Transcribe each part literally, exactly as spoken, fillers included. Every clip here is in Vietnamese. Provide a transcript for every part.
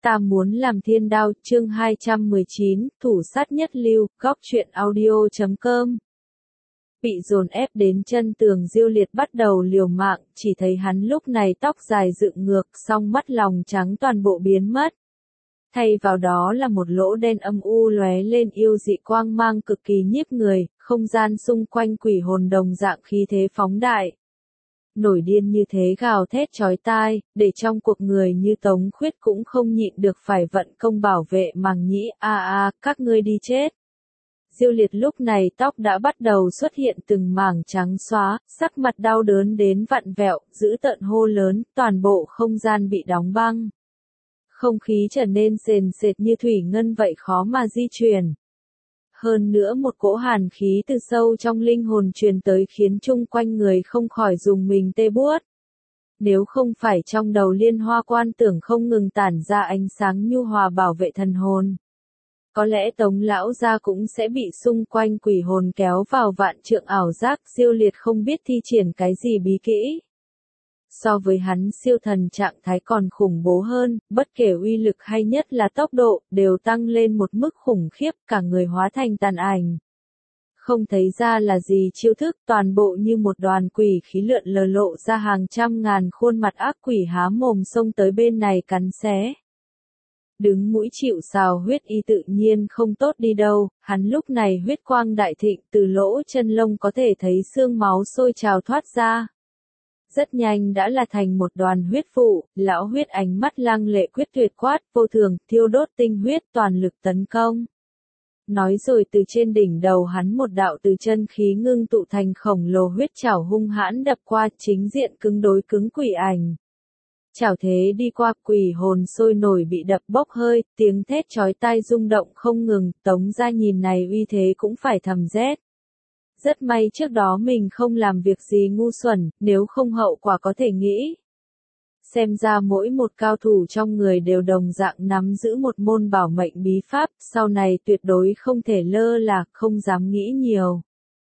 Ta muốn làm thiên đao, chương hai trăm mười chín, thủ sát nhất lưu, góc truyện audio chấm com. Bị dồn ép đến chân tường, Diêu Liệt bắt đầu liều mạng, chỉ thấy hắn lúc này tóc dài dựng ngược, song mắt lòng trắng toàn bộ biến mất. Thay vào đó là một lỗ đen âm u lóe lên yêu dị quang mang cực kỳ nhiếp người, không gian xung quanh quỷ hồn đồng dạng khí thế phóng đại. Nổi điên như thế gào thét chói tai, để trong cuộc người như Tống Khuyết cũng không nhịn được phải vận công bảo vệ màng nhĩ, a a, các ngươi đi chết. Diêu Liệt lúc này tóc đã bắt đầu xuất hiện từng mảng trắng xóa, sắc mặt đau đớn đến vặn vẹo, dữ tợn hô lớn, toàn bộ không gian bị đóng băng. Không khí trở nên sền sệt như thủy ngân vậy khó mà di chuyển. Hơn nữa một cỗ hàn khí từ sâu trong linh hồn truyền tới khiến chung quanh người không khỏi dùng mình tê buốt. Nếu không phải trong đầu Liên Hoa Quan tưởng không ngừng tản ra ánh sáng nhu hòa bảo vệ thần hồn, có lẽ Tống lão gia cũng sẽ bị xung quanh quỷ hồn kéo vào vạn trượng ảo giác. Diêu Liệt không biết thi triển cái gì bí kỹ. So với hắn siêu thần trạng thái còn khủng bố hơn, bất kể uy lực hay nhất là tốc độ, đều tăng lên một mức khủng khiếp, cả người hóa thành tàn ảnh. Không thấy ra là gì chiêu thức, toàn bộ như một đoàn quỷ khí lượn lờ lộ ra hàng trăm ngàn khuôn mặt ác quỷ há mồm xông tới bên này cắn xé. Đứng mũi chịu sào huyết y tự nhiên không tốt đi đâu, hắn lúc này huyết quang đại thịnh, từ lỗ chân lông có thể thấy xương máu sôi trào thoát ra. Rất nhanh đã là thành một đoàn huyết vụ, lão huyết ánh mắt lăng lệ quyết tuyệt quát, vô thường, thiêu đốt tinh huyết, toàn lực tấn công. Nói rồi từ trên đỉnh đầu hắn một đạo từ chân khí ngưng tụ thành khổng lồ huyết chảo hung hãn đập qua, chính diện cứng đối cứng quỷ ảnh. Chảo thế đi qua, quỷ hồn sôi nổi bị đập bốc hơi, tiếng thét chói tai rung động không ngừng, Tống gia nhìn này uy thế cũng phải thầm rét. Rất may trước đó mình không làm việc gì ngu xuẩn, nếu không hậu quả có thể nghĩ. Xem ra mỗi một cao thủ trong người đều đồng dạng nắm giữ một môn bảo mệnh bí pháp, sau này tuyệt đối không thể lơ là, không dám nghĩ nhiều.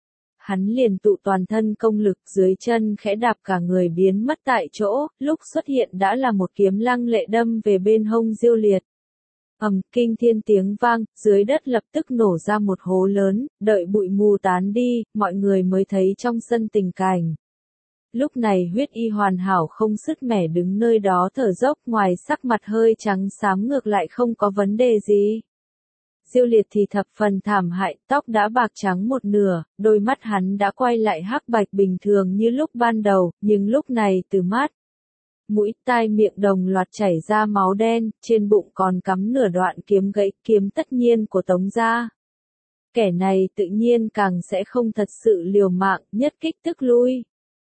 Hắn liền tụ toàn thân công lực, dưới chân khẽ đạp cả người biến mất tại chỗ, lúc xuất hiện đã là một kiếm lăng lệ đâm về bên hông Diêu Liệt. Ầm, kinh thiên tiếng vang, dưới đất lập tức nổ ra một hố lớn, đợi bụi mù tán đi, mọi người mới thấy trong sân tình cảnh. Lúc này huyết y hoàn hảo không sứt mẻ đứng nơi đó thở dốc, ngoài sắc mặt hơi trắng xám ngược lại không có vấn đề gì. Diêu Liệt thì thập phần thảm hại, tóc đã bạc trắng một nửa, đôi mắt hắn đã quay lại hắc bạch bình thường như lúc ban đầu, nhưng lúc này từ mắt, mũi, tai, miệng đồng loạt chảy ra máu đen, trên bụng còn cắm nửa đoạn kiếm gãy, kiếm tất nhiên của Tống gia. Kẻ này tự nhiên càng sẽ không thật sự liều mạng, nhất kích tức lui.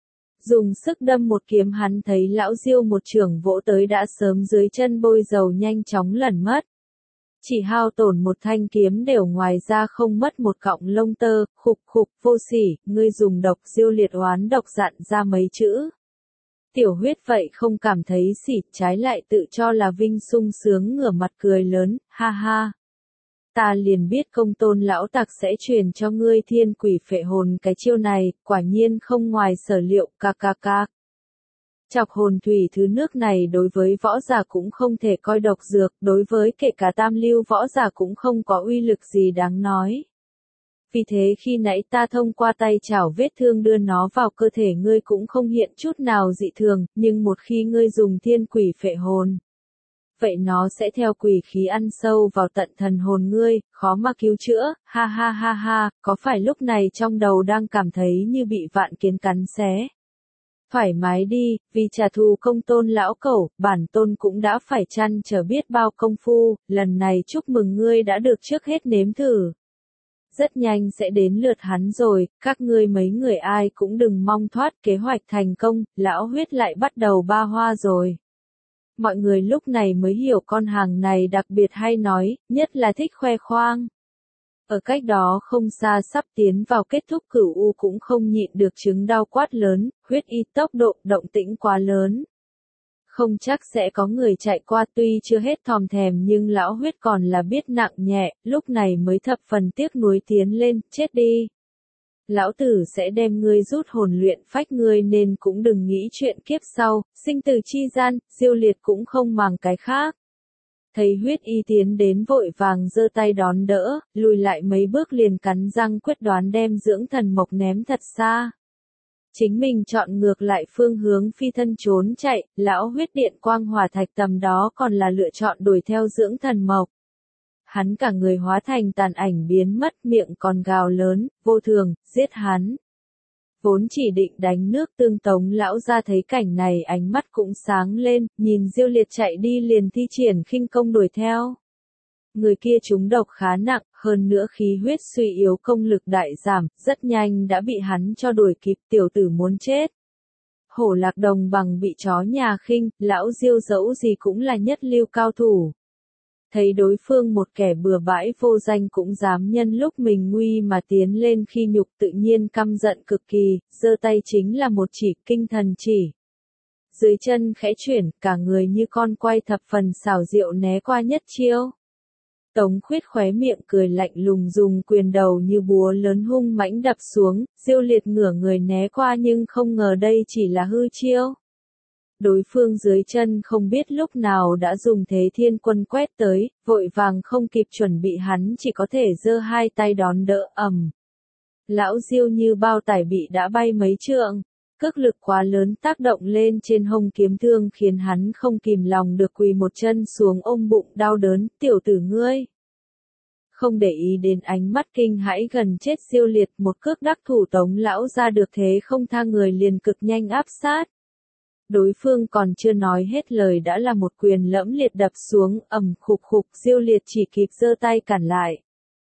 Dùng sức đâm một kiếm, hắn thấy lão Diêu một chưởng vỗ tới đã sớm dưới chân bôi dầu nhanh chóng lẩn mất. Chỉ hao tổn một thanh kiếm đều, ngoài ra không mất một cọng lông tơ, khục khục, vô sỉ, ngươi dùng độc. Diêu Liệt oán độc dặn ra mấy chữ. Tiểu huyết vậy không cảm thấy sỉ, trái lại tự cho là vinh sung sướng, ngửa mặt cười lớn, ha ha. Ta liền biết Công Tôn lão tặc sẽ truyền cho ngươi thiên quỷ phệ hồn cái chiêu này, quả nhiên không ngoài sở liệu, ca ca ca. Chọc hồn thủy thứ nước này đối với võ giả cũng không thể coi độc dược, đối với kể cả tam lưu võ giả cũng không có uy lực gì đáng nói. Vì thế khi nãy ta thông qua tay chảo vết thương đưa nó vào cơ thể ngươi cũng không hiện chút nào dị thường, nhưng một khi ngươi dùng thiên quỷ phệ hồn, vậy nó sẽ theo quỷ khí ăn sâu vào tận thần hồn ngươi, khó mà cứu chữa, ha ha ha ha, có phải lúc này trong đầu đang cảm thấy như bị vạn kiến cắn xé? Thoải mái đi, vì trả thù Công Tôn lão cẩu, bản tôn cũng đã phải chăn trở biết bao công phu, lần này chúc mừng ngươi đã được trước hết nếm thử. Rất nhanh sẽ đến lượt hắn rồi, các ngươi mấy người ai cũng đừng mong thoát, kế hoạch thành công, lão huyết lại bắt đầu ba hoa rồi. Mọi người lúc này mới hiểu con hàng này đặc biệt hay nói, nhất là thích khoe khoang. Ở cách đó không xa sắp tiến vào kết thúc cửu u cũng không nhịn được chứng đau quát lớn, huyết y, tốc độ, động tĩnh quá lớn. Không chắc sẽ có người chạy qua, tuy chưa hết thòm thèm nhưng lão huyết còn là biết nặng nhẹ, lúc này mới thập phần tiếc nuối tiến lên, chết đi. Lão tử sẽ đem ngươi rút hồn luyện phách ngươi nên cũng đừng nghĩ chuyện kiếp sau, sinh tử chi gian. Diêu Liệt cũng không màng cái khác. Thấy huyết y tiến đến vội vàng giơ tay đón đỡ, lùi lại mấy bước liền cắn răng quyết đoán đem dưỡng thần mộc ném thật xa. Chính mình chọn ngược lại phương hướng phi thân trốn chạy, lão huyết điện quang hỏa thạch tầm đó còn là lựa chọn đuổi theo dưỡng thần mộc. Hắn cả người hóa thành tàn ảnh biến mất, miệng còn gào lớn, vô thường, giết hắn. Vốn chỉ định đánh nước tương Tống lão ra thấy cảnh này ánh mắt cũng sáng lên, nhìn Diêu Liệt chạy đi liền thi triển khinh công đuổi theo. Người kia trúng độc khá nặng, hơn nữa khí huyết suy yếu công lực đại giảm, rất nhanh đã bị hắn cho đuổi kịp, tiểu tử muốn chết. Hổ Lạc Đồng bằng bị chó nhà khinh, lão Diêu dẫu gì cũng là nhất lưu cao thủ. Thấy đối phương một kẻ bừa bãi vô danh cũng dám nhân lúc mình nguy mà tiến lên khi nhục, tự nhiên căm giận cực kỳ, giơ tay chính là một chỉ kinh thần chỉ. Dưới chân khẽ chuyển, cả người như con quay thập phần xảo diệu né qua nhất chiêu. Tống Khuyết khóe miệng cười lạnh lùng dùng quyền đầu như búa lớn hung mãnh đập xuống, Diêu Liệt ngửa người né qua nhưng không ngờ đây chỉ là hư chiêu. Đối phương dưới chân không biết lúc nào đã dùng thế thiên quân quét tới, vội vàng không kịp chuẩn bị hắn chỉ có thể giơ hai tay đón đỡ ầm. Lão Diêu như bao tải bị đã bay mấy trượng, cước lực quá lớn tác động lên trên hông kiếm thương khiến hắn không kìm lòng được quỳ một chân xuống ôm bụng đau đớn, tiểu tử ngươi. Không để ý đến ánh mắt kinh hãi gần chết Diêu Liệt, một cước đắc thủ Tống lão ra được thế không tha người liền cực nhanh áp sát. Đối phương còn chưa nói hết lời đã là một quyền lẫm liệt đập xuống, ầm khục khục, Diêu Liệt chỉ kịp giơ tay cản lại.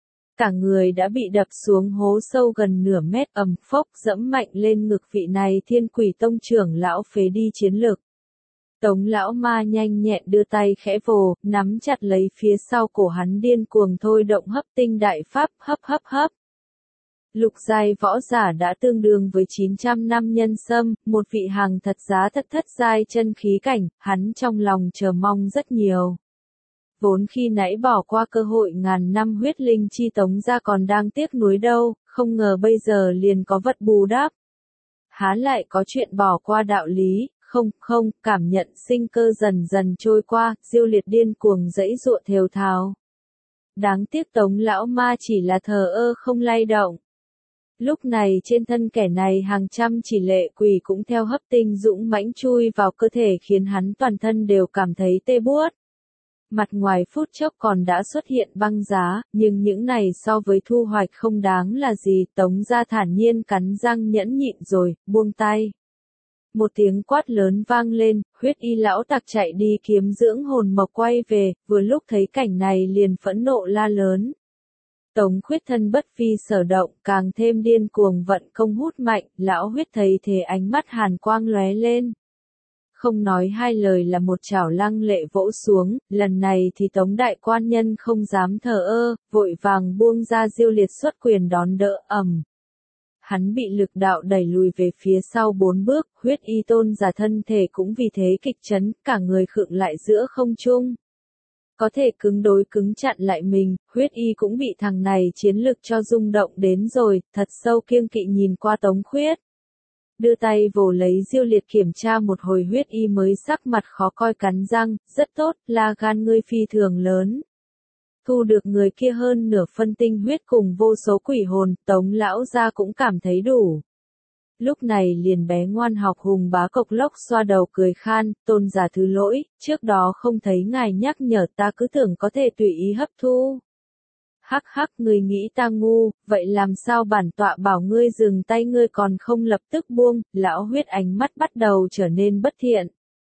Cả người đã bị đập xuống hố sâu gần nửa mét, ầm phốc dẫm mạnh lên ngực vị này Thiên Quỷ Tông trưởng lão phế đi chiến lực. Tống lão ma nhanh nhẹn đưa tay khẽ vồ, nắm chặt lấy phía sau cổ hắn điên cuồng thôi động hấp tinh đại pháp, hấp hấp hấp. Lục giai võ giả đã tương đương với chín trăm năm nhân sâm, một vị hàng thật giá thật thất giai chân khí cảnh, hắn trong lòng chờ mong rất nhiều. Vốn khi nãy bỏ qua cơ hội ngàn năm huyết linh chi Tống ra còn đang tiếc nuối đâu, không ngờ bây giờ liền có vật bù đắp. Há lại có chuyện bỏ qua đạo lý, không, không, cảm nhận sinh cơ dần dần trôi qua, Diêu Liệt điên cuồng dãy dụa thều thào. Đáng tiếc Tống lão ma chỉ là thờ ơ không lay động. Lúc này trên thân kẻ này hàng trăm chỉ lệ quỷ cũng theo hấp tinh dũng mãnh chui vào cơ thể khiến hắn toàn thân đều cảm thấy tê buốt. Mặt ngoài phút chốc còn đã xuất hiện băng giá, nhưng những này so với thu hoạch không đáng là gì, Tống gia thản nhiên cắn răng nhẫn nhịn rồi, buông tay. Một tiếng quát lớn vang lên, huyết y lão tặc chạy đi kiếm dưỡng hồn mộc quay về, vừa lúc thấy cảnh này liền phẫn nộ la lớn. Tống Khuyết thân bất phi sở động, càng thêm điên cuồng vận công hút mạnh, lão huyết thấy thế ánh mắt hàn quang lóe lên. Không nói hai lời là một chảo lăng lệ vỗ xuống, lần này thì Tống đại quan nhân không dám thờ ơ, vội vàng buông ra Diêu Liệt xuất quyền đón đỡ ầm. Hắn bị lực đạo đẩy lùi về phía sau bốn bước, huyết y tôn giả thân thể cũng vì thế kịch chấn, cả người khựng lại giữa không trung. Có thể cứng đối cứng chặn lại mình, huyết y cũng bị thằng này chiến lực cho rung động đến rồi, thật sâu kiêng kỵ nhìn qua Tống Khuyết. Đưa tay vồ lấy Diêu Liệt kiểm tra một hồi huyết y mới sắc mặt khó coi cắn răng, rất tốt, là gan ngươi phi thường lớn. Thu được người kia hơn nửa phân tinh huyết cùng vô số quỷ hồn, Tống lão gia cũng cảm thấy đủ. Lúc này liền bé ngoan học hùng bá cộc lốc xoa đầu cười khan, tôn giả thứ lỗi, trước đó không thấy ngài nhắc nhở ta cứ tưởng có thể tùy ý hấp thu. Hắc hắc, người nghĩ ta ngu, vậy làm sao bản tọa bảo ngươi dừng tay ngươi còn không lập tức buông, lão huyết ánh mắt bắt đầu trở nên bất thiện.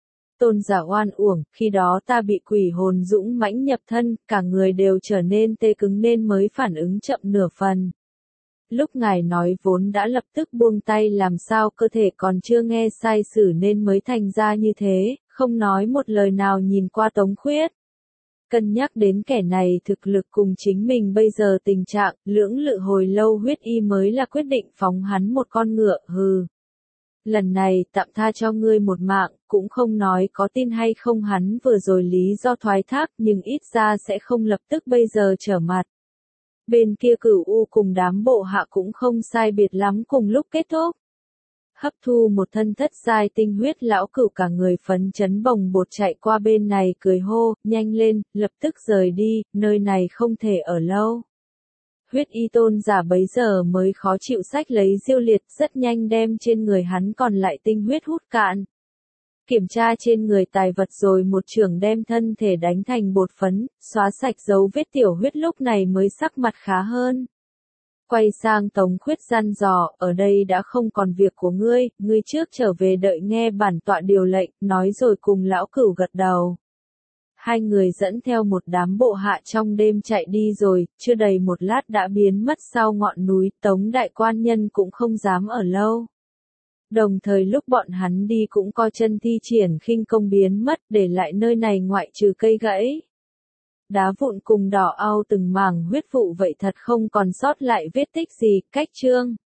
Tôn giả oan uổng, khi đó ta bị quỷ hồn dũng mãnh nhập thân, cả người đều trở nên tê cứng nên mới phản ứng chậm nửa phần. Lúc ngài nói vốn đã lập tức buông tay làm sao cơ thể còn chưa nghe sai sử nên mới thành ra như thế, không nói một lời nào nhìn qua Tống Khuyết. Cân nhắc đến kẻ này thực lực cùng chính mình bây giờ tình trạng, lưỡng lự hồi lâu huyết y mới là quyết định phóng hắn một con ngựa, hừ. Lần này tạm tha cho ngươi một mạng, cũng không nói có tin hay không hắn vừa rồi lý do thoái thác nhưng ít ra sẽ không lập tức bây giờ trở mặt. Bên kia Cửu U cùng đám bộ hạ cũng không sai biệt lắm cùng lúc kết thúc. Hấp thu một thân thất giai tinh huyết, lão cửu cả người phấn chấn bồng bột chạy qua bên này cười hô, nhanh lên, lập tức rời đi, nơi này không thể ở lâu. Huyết y tôn giả bấy giờ mới khó chịu xách lấy Diêu Liệt, rất nhanh đem trên người hắn còn lại tinh huyết hút cạn. Kiểm tra trên người tài vật rồi một chưởng đem thân thể đánh thành bột phấn, xóa sạch dấu vết tiểu huyết, lúc này mới sắc mặt khá hơn. Quay sang Tống Khuyết gian dò, ở đây đã không còn việc của ngươi, ngươi trước trở về đợi nghe bản tọa điều lệnh, nói rồi cùng lão cửu gật đầu. Hai người dẫn theo một đám bộ hạ trong đêm chạy đi rồi, chưa đầy một lát đã biến mất sau ngọn núi, Tống đại quan nhân cũng không dám ở lâu. Đồng thời lúc bọn hắn đi cũng coi chân thi triển khinh công biến mất, để lại nơi này ngoại trừ cây gãy, đá vụn cùng đỏ au từng mảng huyết vụ vậy thật không còn sót lại vết tích gì. Cách chương